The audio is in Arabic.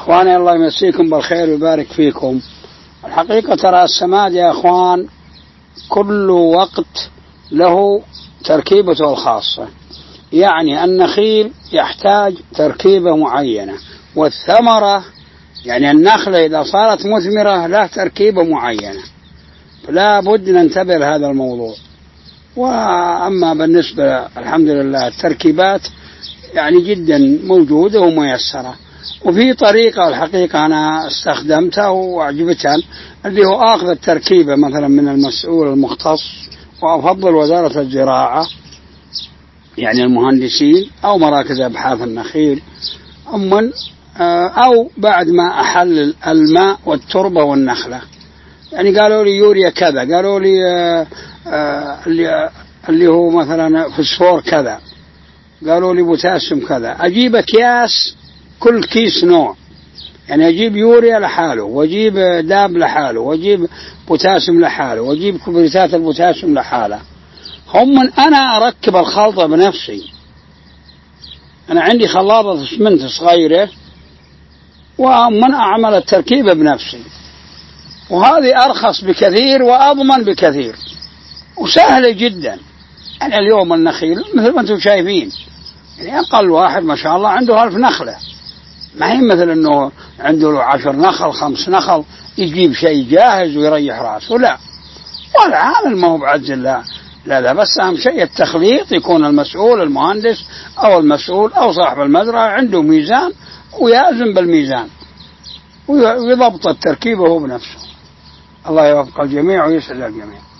إخواني الله يمسيكم بالخير ويبارك فيكم. الحقيقة ترى السماد يا إخوان كل وقت له تركيبته الخاصة، يعني النخيل يحتاج تركيبة معينة، والثمرة يعني النخلة إذا صارت مثمرة له تركيبة معينة، فلا بد ننتبه لهذا الموضوع. وأما بالنسبة الحمد لله التركيبات يعني جدا موجودة وميسرة، وفي طريقة الحقيقة أنا استخدمتها وأعجبتها، اللي هو أخذ التركيبة مثلا من المسؤول المختص، وأفضل وزارة الزراعة يعني المهندسين أو مراكز أبحاث النخيل، أو بعد ما أحلل الماء والتربة والنخلة، يعني قالوا لي يوريا كذا، قالوا لي اللي هو مثلا فسفور كذا، قالوا لي بوتاسيوم كذا، أجيب أكياس كل كيس نوع، يعني أجيب يوريا لحاله، وأجيب داب لحاله، وأجيب بوتاسيوم لحاله، وأجيب كبريتات البوتاسيوم لحاله. أنا أركب الخلطة بنفسي، أنا عندي خلاطة اسمنت صغيرة ومن أعمل التركيبة بنفسي، وهذه أرخص بكثير وأضمن بكثير وسهلة جدا. يعني اليوم النخيل مثل ما أنتم شايفين، يعني أقل واحد ما شاء الله عنده 1000 نخلة، ما هي مثل أنه عنده 10 نخل 5 نخل يجيب شيء جاهز ويريح رأسه، لا، والعامل ما هو بعز الله، لا بس أهم شيء التخليط، يكون المسؤول المهندس أو المسؤول أو صاحب المزرعة عنده ميزان ويأذن بالميزان ويضبط التركيبة هو بنفسه. الله يوفق الجميع ويسعد الجميع.